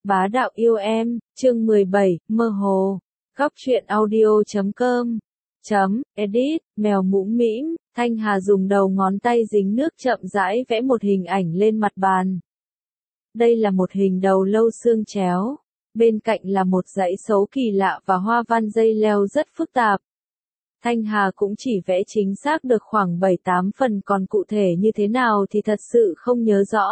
Bá đạo yêu em, chương 17, mơ hồ. Góc truyện audio.com edit, mèo mũm mĩm, Thanh Hà dùng đầu ngón tay dính nước chậm rãi vẽ một hình ảnh lên mặt bàn. Đây là một hình đầu lâu xương chéo. Bên cạnh là một dãy số kỳ lạ và hoa văn dây leo rất phức tạp. Thanh Hà cũng chỉ vẽ chính xác được khoảng 7-8 phần, còn cụ thể như thế nào thì thật sự không nhớ rõ.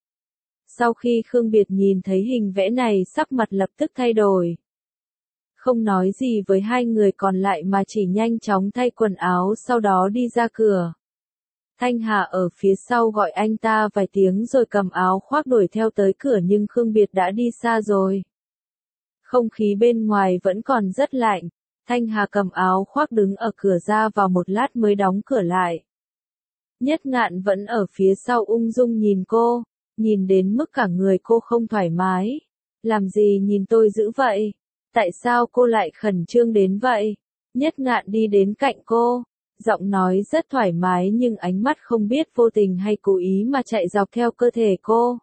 Sau khi Khương Biệt nhìn thấy hình vẽ này, sắc mặt lập tức thay đổi. Không nói gì với hai người còn lại mà chỉ nhanh chóng thay quần áo sau đó đi ra cửa. Thanh Hà ở phía sau gọi anh ta vài tiếng rồi cầm áo khoác đuổi theo tới cửa, nhưng Khương Biệt đã đi xa rồi. Không khí bên ngoài vẫn còn rất lạnh. Thanh Hà cầm áo khoác đứng ở cửa ra vào một lát mới đóng cửa lại. Nhất Ngạn vẫn ở phía sau ung dung nhìn cô, nhìn đến mức cả người cô không thoải mái. Làm gì nhìn tôi dữ vậy? Tại sao cô lại khẩn trương đến vậy? Nhất Ngạn đi đến cạnh cô, giọng nói rất thoải mái nhưng ánh mắt không biết vô tình hay cố ý mà chạy dọc theo cơ thể cô.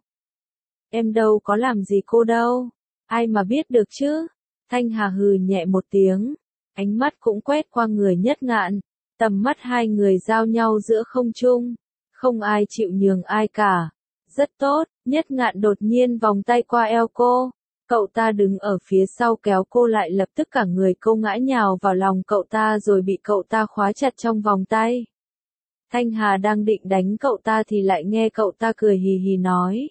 Em đâu có làm gì cô đâu, ai mà biết được chứ? Thanh Hà hừ nhẹ một tiếng, ánh mắt cũng quét qua người Nhất Ngạn, tầm mắt hai người giao nhau giữa không trung, không ai chịu nhường ai cả. Rất tốt, Nhất Ngạn đột nhiên vòng tay qua eo cô. Cậu ta đứng ở phía sau kéo cô lại, lập tức cả người cô ngã nhào vào lòng cậu ta rồi bị cậu ta khóa chặt trong vòng tay. Thanh Hà đang định đánh cậu ta thì lại nghe cậu ta cười hì hì nói.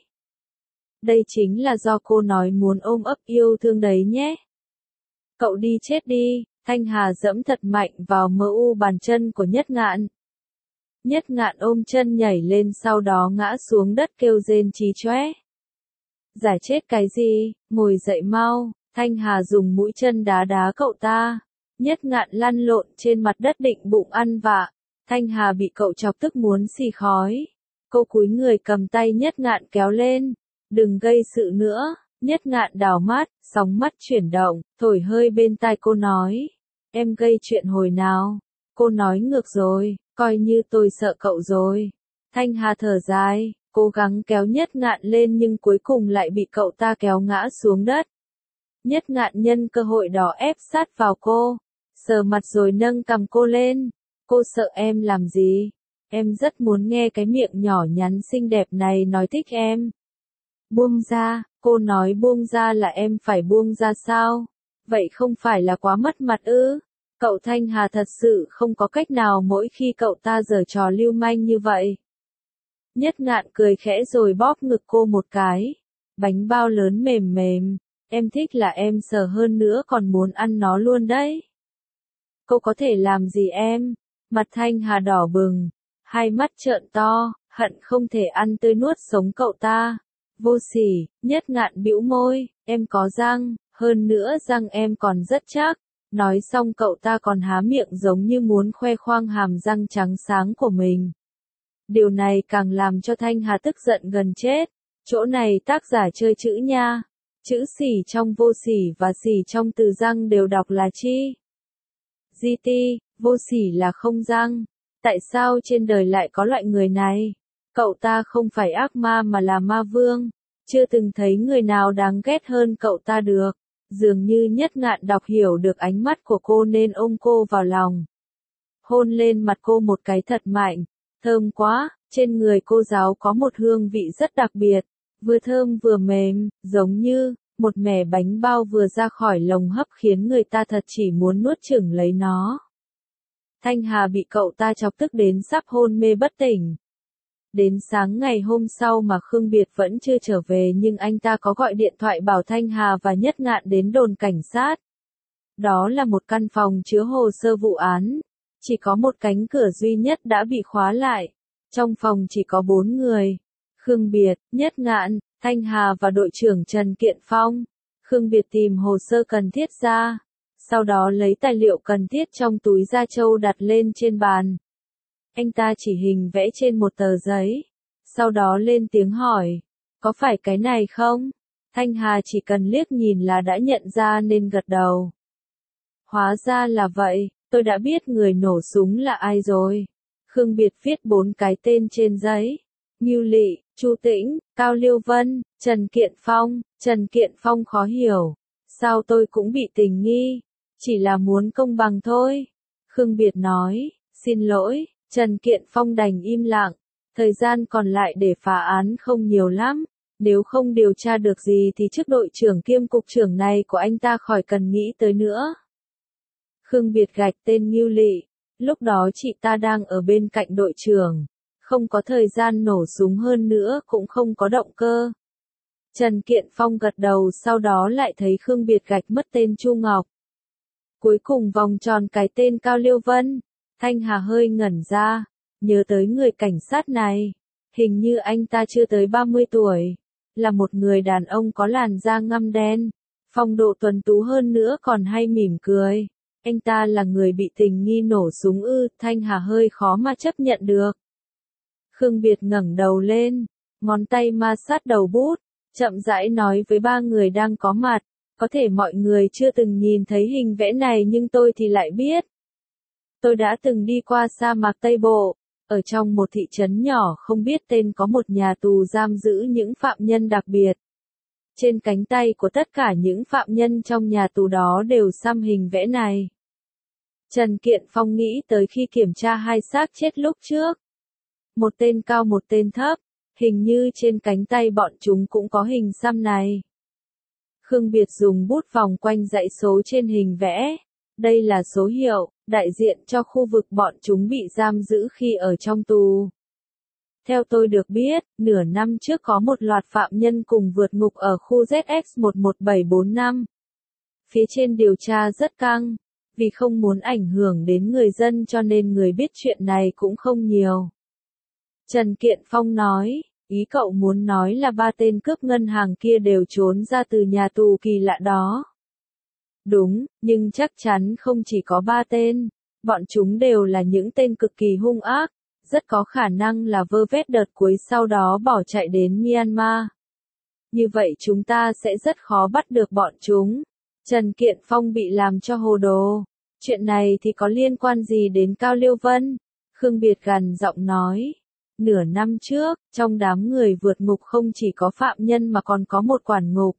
Đây chính là do cô nói muốn ôm ấp yêu thương đấy nhé. Cậu đi chết đi. Thanh Hà giẫm thật mạnh vào mu bàn chân của Nhất Ngạn. Nhất Ngạn ôm chân nhảy lên, sau đó ngã xuống đất kêu rên chí chóe. Giải chết cái gì, ngồi dậy mau. Thanh Hà dùng mũi chân đá đá cậu ta. Nhất Ngạn lăn lộn trên mặt đất định bụng ăn vạ. Thanh Hà bị cậu chọc tức muốn xì khói. Cô cúi người cầm tay Nhất Ngạn kéo lên. Đừng gây sự nữa. Nhất Ngạn đảo mắt, sóng mắt chuyển động, thổi hơi bên tai cô nói. Em gây chuyện hồi nào? Cô nói ngược rồi, coi như tôi sợ cậu rồi. Thanh Hà thở dài, cố gắng kéo Nhất Ngạn lên nhưng cuối cùng lại bị cậu ta kéo ngã xuống đất. Nhất Ngạn nhân cơ hội đó ép sát vào cô, sờ mặt rồi nâng cằm cô lên. Cô sợ em làm gì? Em rất muốn nghe cái miệng nhỏ nhắn xinh đẹp này nói thích em. Buông ra, cô nói buông ra là em phải buông ra sao? Vậy không phải là quá mất mặt ư? Cậu Thanh Hà thật sự không có cách nào mỗi khi cậu ta giở trò lưu manh như vậy. Nhất Ngạn cười khẽ rồi bóp ngực cô một cái. Bánh bao lớn mềm mềm, em thích là em sờ hơn nữa còn muốn ăn nó luôn đấy. Cô có thể làm gì em? Mặt Thanh Hà đỏ bừng, hai mắt trợn to, hận không thể ăn tươi nuốt sống cậu ta. Vô sỉ. Nhất Ngạn bĩu môi, em có răng, hơn nữa răng em còn rất chắc. Nói xong cậu ta còn há miệng giống như muốn khoe khoang hàm răng trắng sáng của mình. Điều này càng làm cho Thanh Hà tức giận gần chết. Chỗ này tác giả chơi chữ nha. Chữ sỉ trong vô sỉ và sỉ trong từ răng đều đọc là chi? GT, vô sỉ là không răng. Tại sao trên đời lại có loại người này? Cậu ta không phải ác ma mà là ma vương. Chưa từng thấy người nào đáng ghét hơn cậu ta được. Dường như Nhất Ngạn đọc hiểu được ánh mắt của cô nên ôm cô vào lòng. Hôn lên mặt cô một cái thật mạnh. Thơm quá, trên người cô giáo có một hương vị rất đặc biệt. Vừa thơm vừa mềm, giống như một mẻ bánh bao vừa ra khỏi lồng hấp khiến người ta thật chỉ muốn nuốt chửng lấy nó. Thanh Hà bị cậu ta chọc tức đến sắp hôn mê bất tỉnh. Đến sáng ngày hôm sau mà Khương Biệt vẫn chưa trở về, nhưng anh ta có gọi điện thoại bảo Thanh Hà và Nhất Ngạn đến đồn cảnh sát. Đó là một căn phòng chứa hồ sơ vụ án. Chỉ có một cánh cửa duy nhất đã bị khóa lại. Trong phòng chỉ có 4 người. Khương Biệt, Nhất Ngạn, Thanh Hà và đội trưởng Trần Kiện Phong. Khương Biệt tìm hồ sơ cần thiết ra. Sau đó lấy tài liệu cần thiết trong túi da trâu đặt lên trên bàn. Anh ta chỉ hình vẽ trên một tờ giấy. Sau đó lên tiếng hỏi. Có phải cái này không? Thanh Hà chỉ cần liếc nhìn là đã nhận ra nên gật đầu. Hóa ra là vậy, tôi đã biết người nổ súng là ai rồi. Khương Biệt viết 4 cái tên trên giấy. Ngưu Lị, Chu Tĩnh, Cao Liêu Vân, Trần Kiện Phong. Trần Kiện Phong khó hiểu. Sao tôi cũng bị tình nghi? Chỉ là muốn công bằng thôi. Khương Biệt nói, xin lỗi. Trần Kiện Phong đành im lặng. Thời gian còn lại để phá án không nhiều lắm. Nếu không điều tra được gì thì chức đội trưởng kiêm cục trưởng này của anh ta khỏi cần nghĩ tới nữa. Khương Biệt gạch tên Ngưu Lị. Lúc đó chị ta đang ở bên cạnh đội trưởng. Không có thời gian nổ súng, hơn nữa cũng không có động cơ. Trần Kiện Phong gật đầu, sau đó lại thấy Khương Biệt gạch mất tên Chu Ngọc. Cuối cùng vòng tròn cái tên Cao Liêu Vân. Thanh Hà hơi ngẩn ra, nhớ tới người cảnh sát này. Hình như anh ta chưa tới 30 tuổi. Là một người đàn ông có làn da ngăm đen. Phong độ tuấn tú, hơn nữa còn hay mỉm cười. Anh ta là người bị tình nghi nổ súng ư? Thanh Hà hơi khó mà chấp nhận được. Khương Biệt ngẩng đầu lên, ngón tay ma sát đầu bút, chậm rãi nói với ba người đang có mặt. Có thể mọi người chưa từng nhìn thấy hình vẽ này nhưng tôi thì lại biết. Tôi đã từng đi qua sa mạc Tây Bộ. Ở trong một thị trấn nhỏ không biết tên có một nhà tù giam giữ những phạm nhân đặc biệt. Trên cánh tay của tất cả những phạm nhân trong nhà tù đó đều xăm hình vẽ này. Trần Kiện Phong nghĩ tới khi kiểm tra hai xác chết lúc trước. Một tên cao, một tên thấp. Hình như trên cánh tay bọn chúng cũng có hình xăm này. Khương Biệt dùng bút vòng quanh dãy số trên hình vẽ. Đây là số hiệu, đại diện cho khu vực bọn chúng bị giam giữ khi ở trong tù. Theo tôi được biết, nửa năm trước có một loạt phạm nhân cùng vượt ngục ở khu ZX11745. Phía trên điều tra rất căng. Vì không muốn ảnh hưởng đến người dân cho nên người biết chuyện này cũng không nhiều. Trần Kiện Phong nói, ý cậu muốn nói là ba tên cướp ngân hàng kia đều trốn ra từ nhà tù kỳ lạ đó. Đúng, nhưng chắc chắn không chỉ có ba tên. Bọn chúng đều là những tên cực kỳ hung ác. Rất có khả năng là vơ vét đợt cuối sau đó bỏ chạy đến Myanmar. Như vậy chúng ta sẽ rất khó bắt được bọn chúng. Trần Kiện Phong bị làm cho hồ đồ. Chuyện này thì có liên quan gì đến Cao Liêu Vân? Khương Biệt gằn giọng nói. Nửa năm trước, trong đám người vượt ngục không chỉ có phạm nhân mà còn có một quản ngục.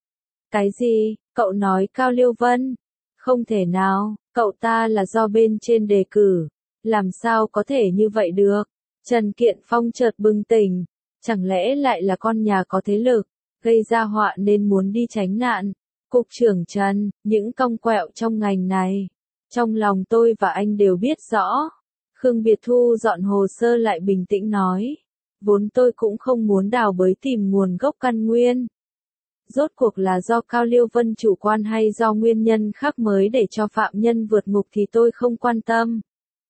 Cái gì? Cậu nói Cao Liêu Vân? Không thể nào, cậu ta là do bên trên đề cử. Làm sao có thể như vậy được? Trần Kiện Phong chợt bừng tỉnh. Chẳng lẽ lại là con nhà có thế lực, gây ra họa nên muốn đi tránh nạn? Cục trưởng Trần, những cong quẹo trong ngành này. Trong lòng tôi và anh đều biết rõ. Khương Biệt thu dọn hồ sơ lại bình tĩnh nói. Vốn tôi cũng không muốn đào bới tìm nguồn gốc căn nguyên. Rốt cuộc là do Cao Liêu Vân chủ quan hay do nguyên nhân khác mới để cho phạm nhân vượt ngục thì tôi không quan tâm.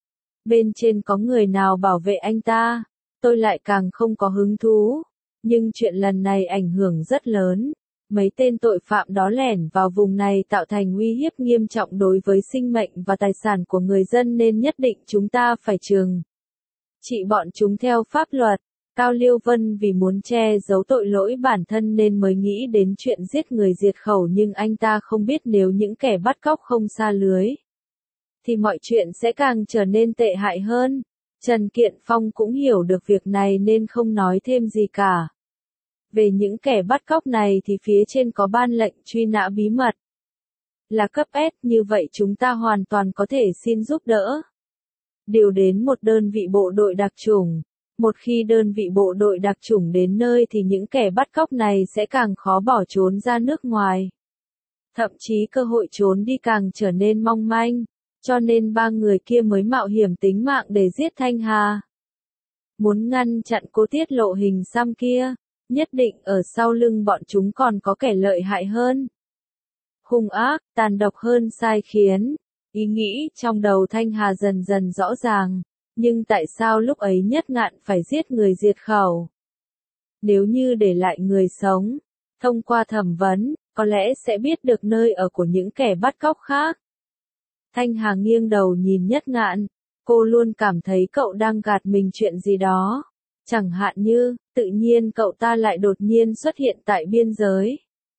Bên trên có người nào bảo vệ anh ta, tôi lại càng không có hứng thú. Nhưng chuyện lần này ảnh hưởng rất lớn. Mấy tên tội phạm đó lẻn vào vùng này tạo thành uy hiếp nghiêm trọng đối với sinh mệnh và tài sản của người dân nên nhất định chúng ta phải trừng trị bọn chúng theo pháp luật. Cao Liêu Vân vì muốn che giấu tội lỗi bản thân nên mới nghĩ đến chuyện giết người diệt khẩu, nhưng anh ta không biết nếu những kẻ bắt cóc không sa lưới thì mọi chuyện sẽ càng trở nên tệ hại hơn. Trần Kiện Phong cũng hiểu được việc này nên không nói thêm gì cả. Về những kẻ bắt cóc này thì phía trên có ban lệnh truy nã bí mật. Là cấp S, như vậy chúng ta hoàn toàn có thể xin giúp đỡ. Điều đến một đơn vị bộ đội đặc chủng. Một khi đơn vị bộ đội đặc chủng đến nơi thì những kẻ bắt cóc này sẽ càng khó bỏ trốn ra nước ngoài. Thậm chí cơ hội trốn đi càng trở nên mong manh. Cho nên ba người kia mới mạo hiểm tính mạng để giết Thanh Hà. Muốn ngăn chặn cô tiết lộ hình xăm kia. Nhất định ở sau lưng bọn chúng còn có kẻ lợi hại hơn. Hung ác, tàn độc hơn sai khiến. Ý nghĩ trong đầu Thanh Hà dần dần rõ ràng. Nhưng tại sao lúc ấy Nhất Ngạn phải giết người diệt khẩu? Nếu như để lại người sống, thông qua thẩm vấn, có lẽ sẽ biết được nơi ở của những kẻ bắt cóc khác. Thanh Hà nghiêng đầu nhìn Nhất Ngạn. Cô luôn cảm thấy cậu đang gạt mình chuyện gì đó. Chẳng hạn như, tự nhiên cậu ta lại đột nhiên xuất hiện tại biên giới.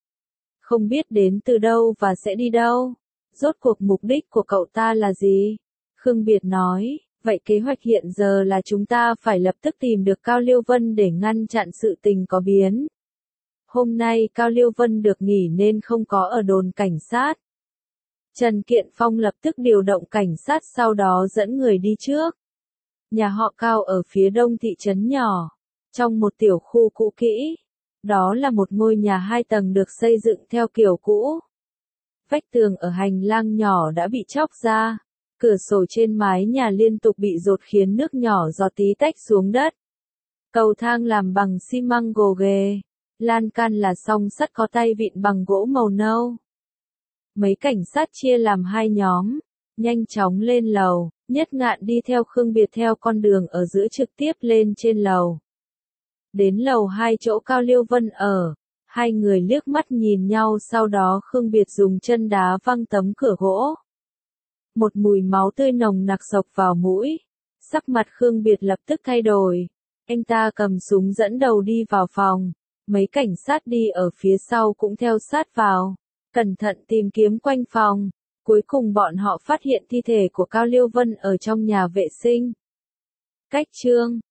Không biết đến từ đâu và sẽ đi đâu. Rốt cuộc mục đích của cậu ta là gì? Khương Biệt nói, Vậy kế hoạch hiện giờ là chúng ta phải lập tức tìm được Cao Liêu Vân để ngăn chặn sự tình có biến. Hôm nay Cao Liêu Vân được nghỉ nên không có ở đồn cảnh sát. Trần Kiện Phong lập tức điều động cảnh sát sau đó dẫn người đi trước. Nhà họ Cao ở phía đông thị trấn nhỏ, trong một tiểu khu cũ kỹ. Đó là một ngôi nhà 2 tầng được xây dựng theo kiểu cũ. Vách tường ở hành lang nhỏ đã bị chóc ra, cửa sổ trên mái nhà liên tục bị dột khiến nước nhỏ giọt tí tách xuống đất. Cầu thang làm bằng xi măng gồ ghề, lan can là song sắt có tay vịn bằng gỗ màu nâu. Mấy cảnh sát chia làm 2 nhóm, nhanh chóng lên lầu, Nhất Ngạn đi theo Khương Biệt theo con đường ở giữa trực tiếp lên trên lầu. Đến lầu 2 chỗ Cao Liêu Vân ở, hai người liếc mắt nhìn nhau sau đó Khương Biệt dùng chân đá văng tấm cửa gỗ. Một mùi máu tươi nồng nặc xộc vào mũi, sắc mặt Khương Biệt lập tức thay đổi. Anh ta cầm súng dẫn đầu đi vào phòng, mấy cảnh sát đi ở phía sau cũng theo sát vào, cẩn thận tìm kiếm quanh phòng. Cuối cùng bọn họ phát hiện thi thể của Cao Liêu Vân ở trong nhà vệ sinh. Cách chương